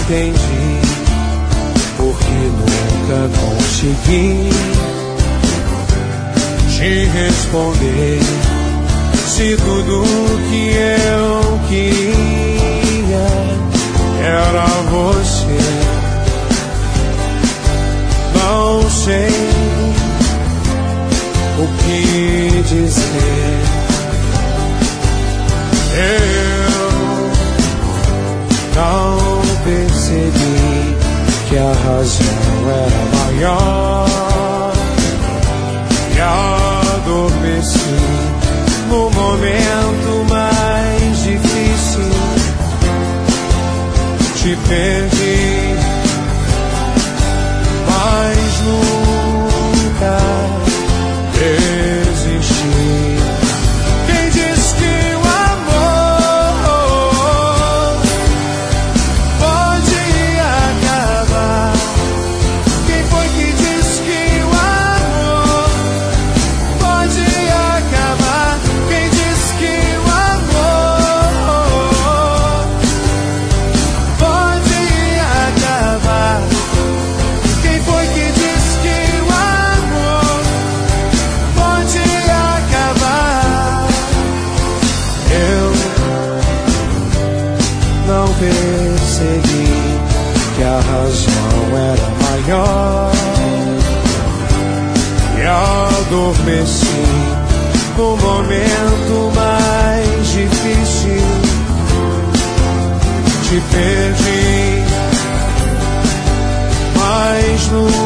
entendi, porque nunca consegui te responder. Se tudo que eu queria era você, não sei o que dizer. Eu não percebi que a razão era maior e adormeci no momento mais difícil. Te perdi, mas nunca desisti. Quem diz que o amor pode acabar? Quem foi que diz que o amor pode acabar? Quem diz que o amor pode acabar? Quem foi que diz que o amor pode acabar? Eu não percebi que a razão era maior e adormeci no momento mais difícil. Te perdi, mas nunca